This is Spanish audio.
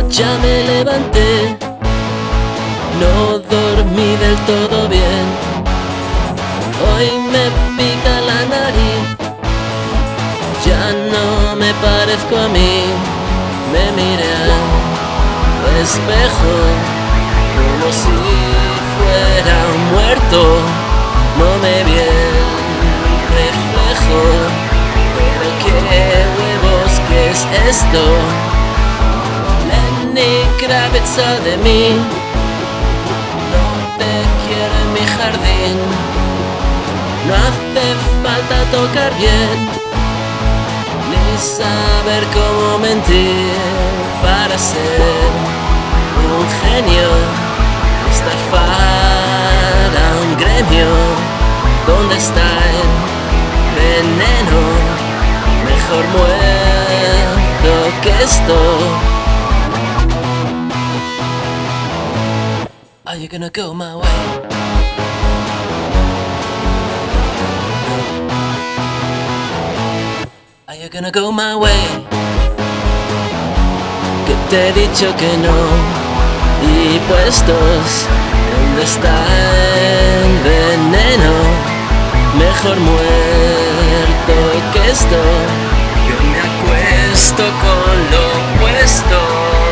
Ya me levanté, no dormí del todo bien. Hoy me pica la nariz, ya no me parezco a mí. Me miré al espejo como si fuera un muerto. No me vi el reflejo, pero qué huevos, ¿qué es esto? Lenny Kravitz, sal de mí, no te quiero en mi jardín. No hace falta tocar bien, ni saber cómo mentir para ser un genio. Estafar a un gremio. ¿Dónde está el veneno? Mejor muerto que esto. Are you gonna go my way? Are you gonna go my way? Que te he dicho que no. Y puestos, ¿dónde está el veneno? Mejor muerto que esto. Yo me acuesto con lo opuesto.